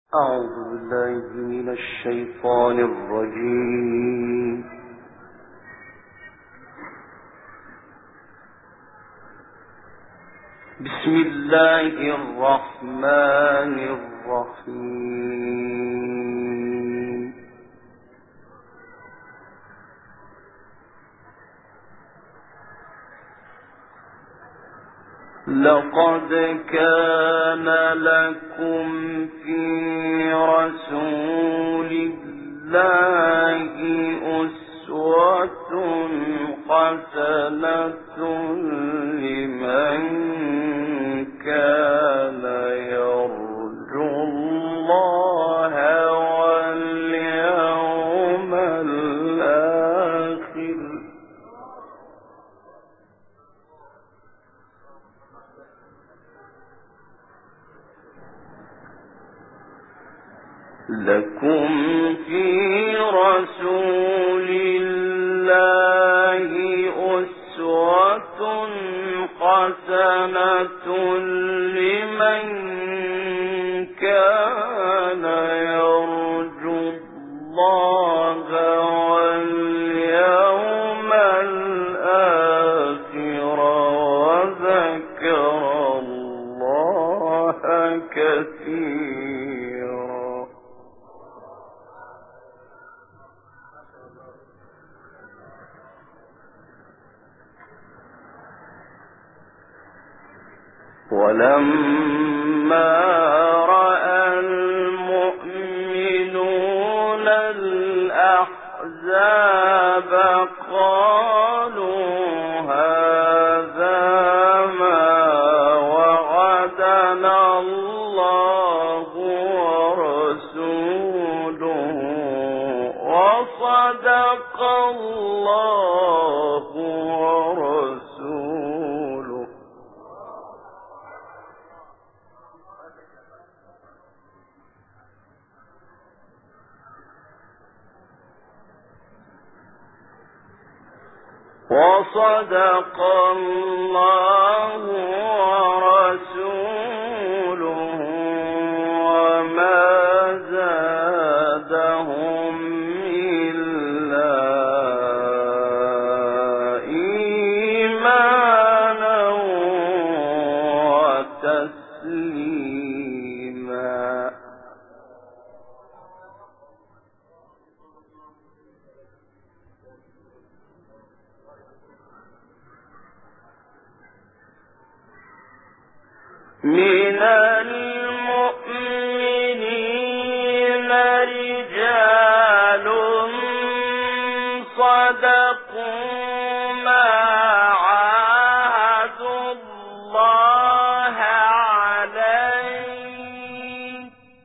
أعوذ بالله من الشيطان الرجيم. بسم الله الرحمن الرحيم. لقد كان لكم في رسول الله أسوة حسنة لمن كان يرجو الله واليوم الآخر. لكم في رسول الله أسوة حسنة لمن كان يرجو الله واليوم الآخر وذكر الله كثيرا. ولما رأى المؤمنون الأحزاب قالوا هذا ما وعدنا الله ورسوله وصدق الله ورسوله. وصدق الله ورسوله وما زادهم إلا إيمانا وتسليما. من المؤمنين رجال صدقوا ما عاهدوا الله عليه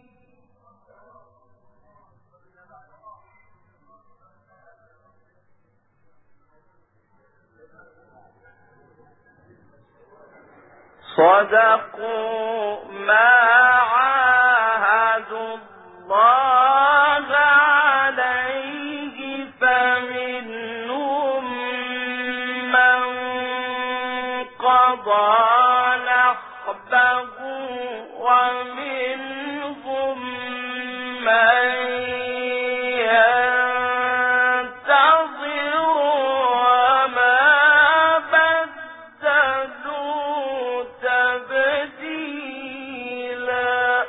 فمنهم من قضى نحبه ومنهم من ينتظر وما بدلوا تبديلا.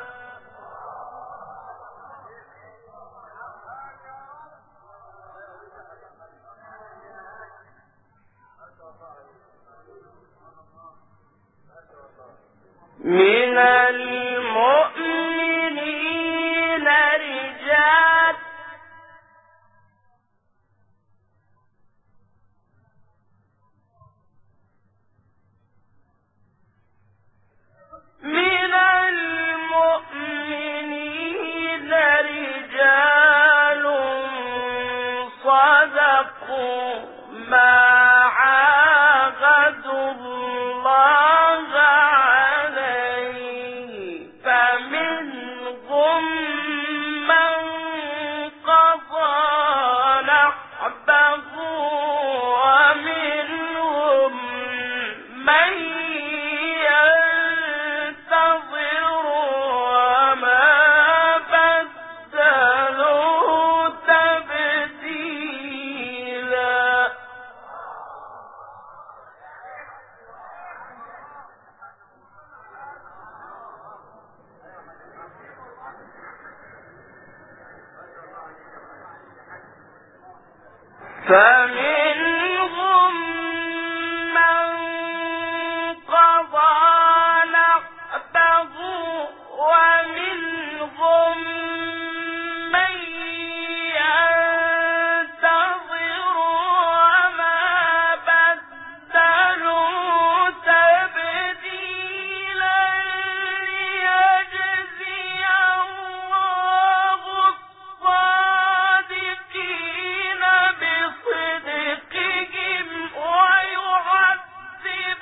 من المؤمنين رجال صدقوا ما عاهدوا الله عليه فمنهم من قضى نحبه ومنهم من ينتظر وما فمنهم من قضى نحبه ومنهم من ينتظر وما بدلوا تبديلا ليجزي الله الصادقين بصدقهم ويعذب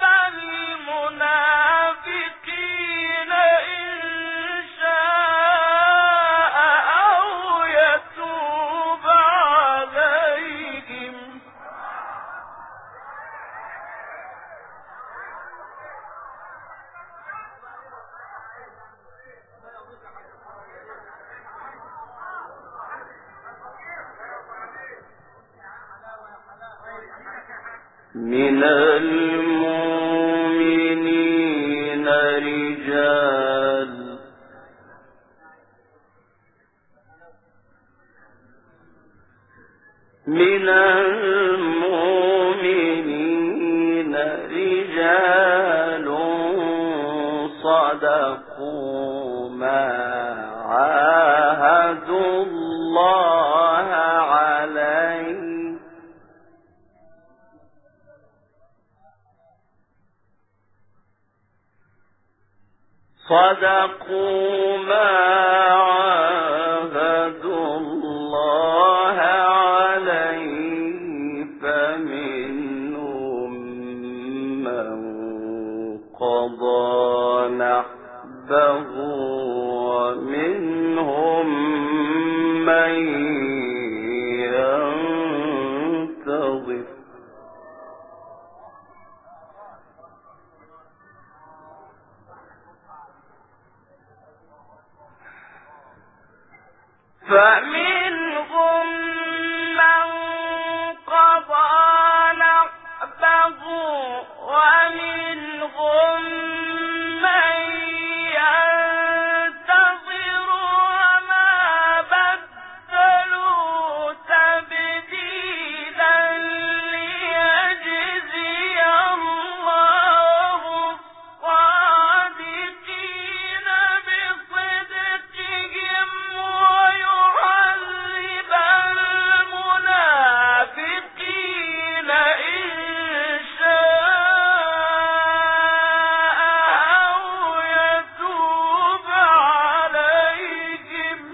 المنافقين إن شاء أو يتوب عليهم. من المؤمنين رجال صدقوا ما عاهدوا الله عليه صدقوا ما عاهدوا الله عليه فمنهم من قضى نحبه ومنهم من ينتظر فمنهم من قضى نحبه ومنهم من ينتظر وما بدلوا تبديلا ليجزي الله الصادقين بصدقهم ويعذب المنافقين إن شاء أو يتوب عليهم.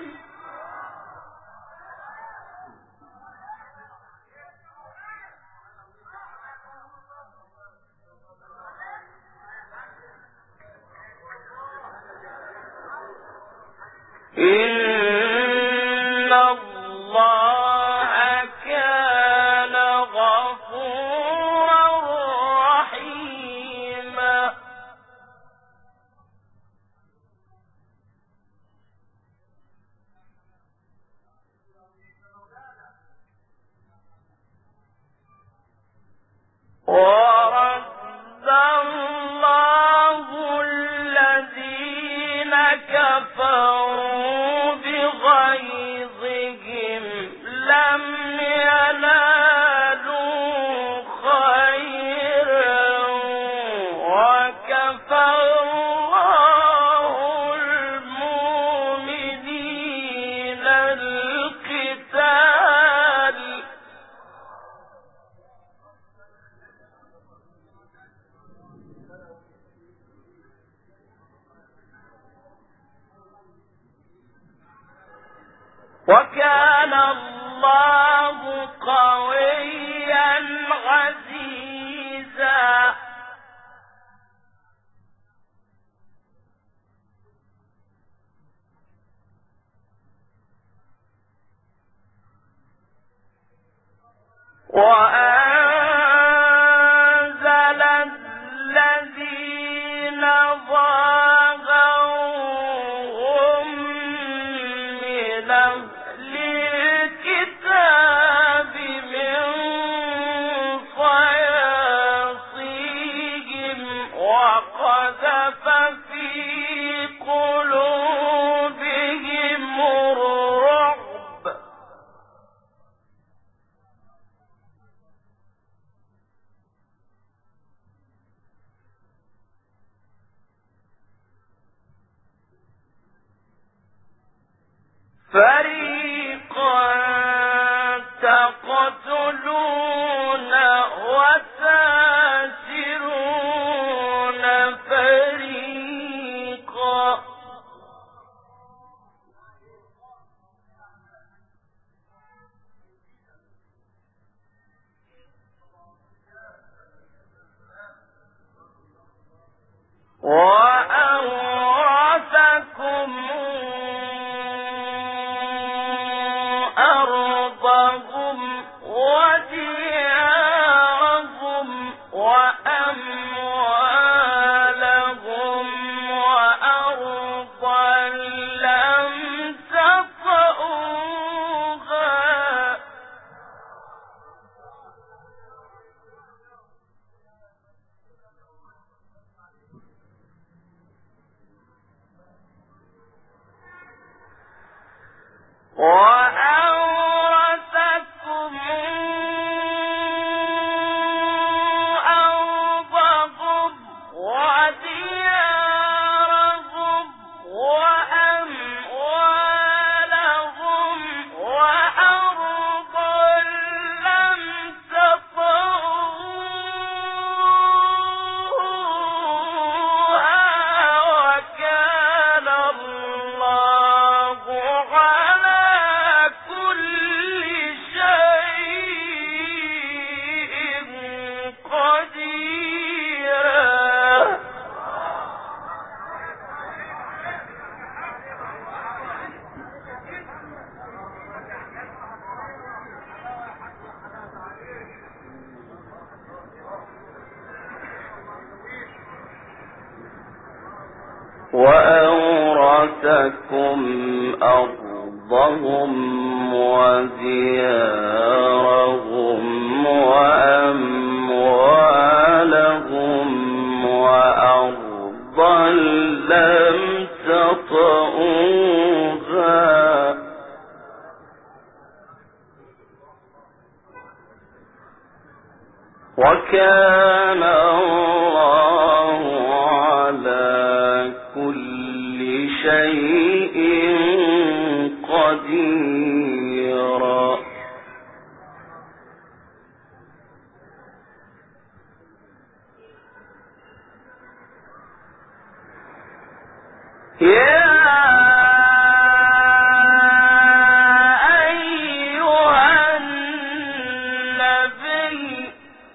إن الله كان غفورا رحيما. ورد الله الذين كفروا بغيظهم لم ينالوا خيرا وكفى الله المؤمنين القتال وكان الله قويا عزيزا. وأنزل الذين ظاهروهم من أهل الكتاب من صياصيهم وقذف في قلوبهم الرعب تقتلون وتأسرون فريقا وأورثكم أرضهم وديارهم وأموالهم وأرضا لم تطئوها وأورثكم أرضهم وديارهم وأموالهم وأرضا لم تطئوها وكان الله على كل شيء قديرا وأورثكم أرضهم وديارهم وأموالهم وأرضا لم تطئوها وكان الله على كل شيء قديرا يا أيها النبي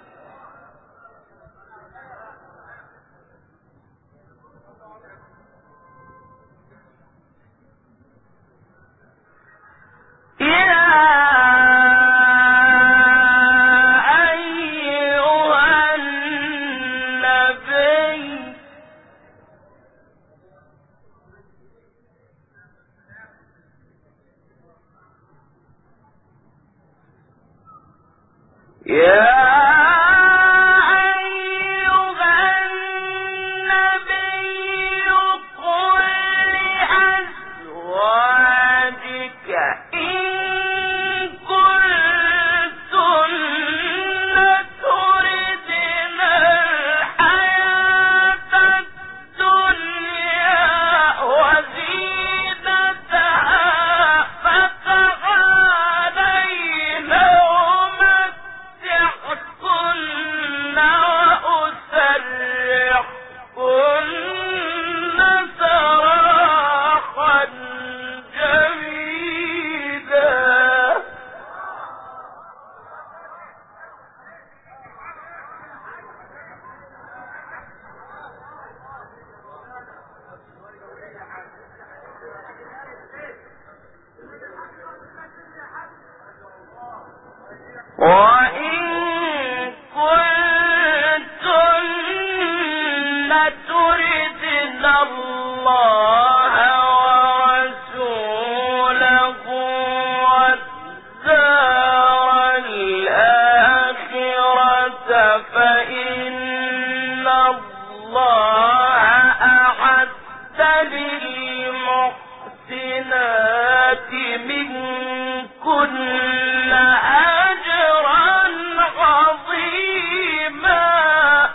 وإن كنتن تردن الله ورسوله والدار الآخرة فإن الله أعد للمحسنات منكن أجرا عظيما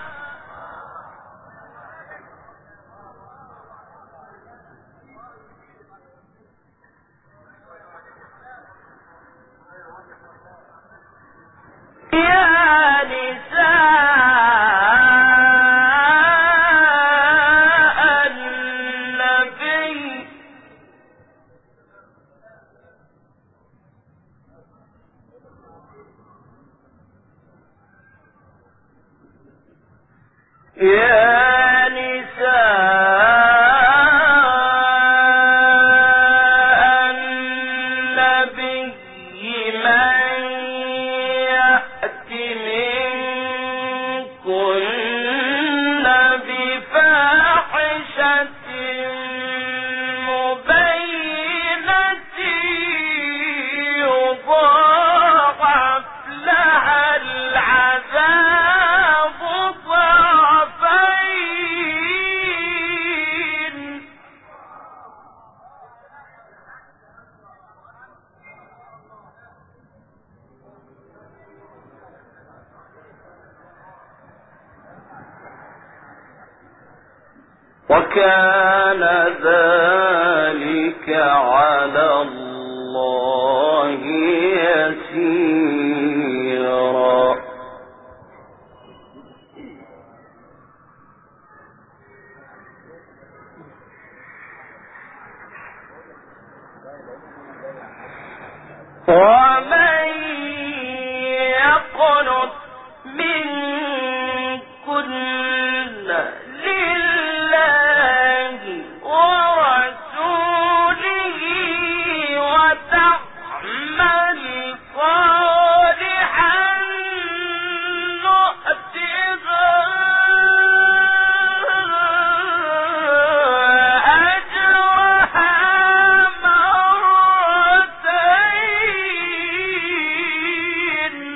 يا نساء النبي من يأت منكن بفاحشة مبينة يضاعف لها العذاب ضعفين. وكان ذلك على الله يسيرا. ومن يقنت منكن لله ورسوله وتعمل صالحا نؤتها أجرها مرتين.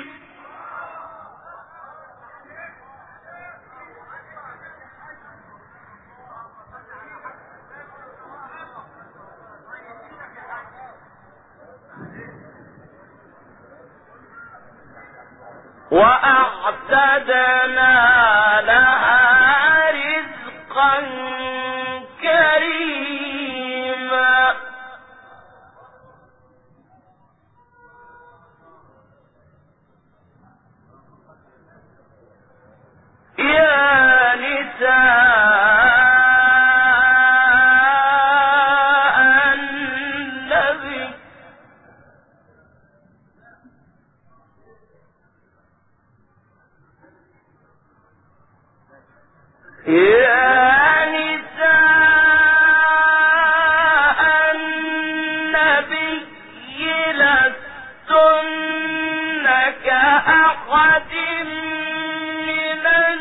وأعتدنا لها رزقا كريما. يا نساء النبي يا نساء النبي لستن كأحد من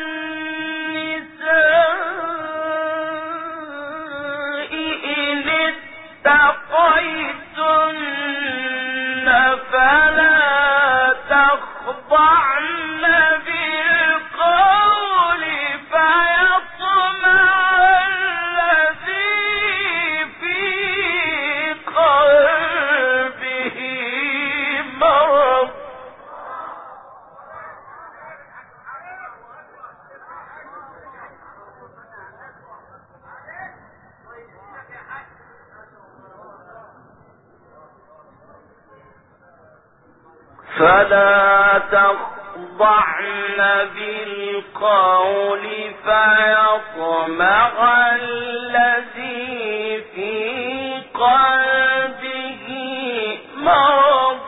النساء إن اتقيتن فلا تخضعن بالقول فيطمع الذي في قلبه مرض. فلا تخضعن بالقول فيطمع الذي في قلبه مرض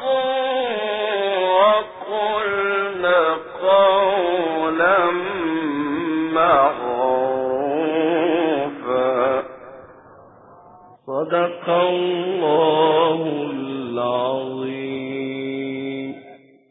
وقلن قولا معروفا. صدق الله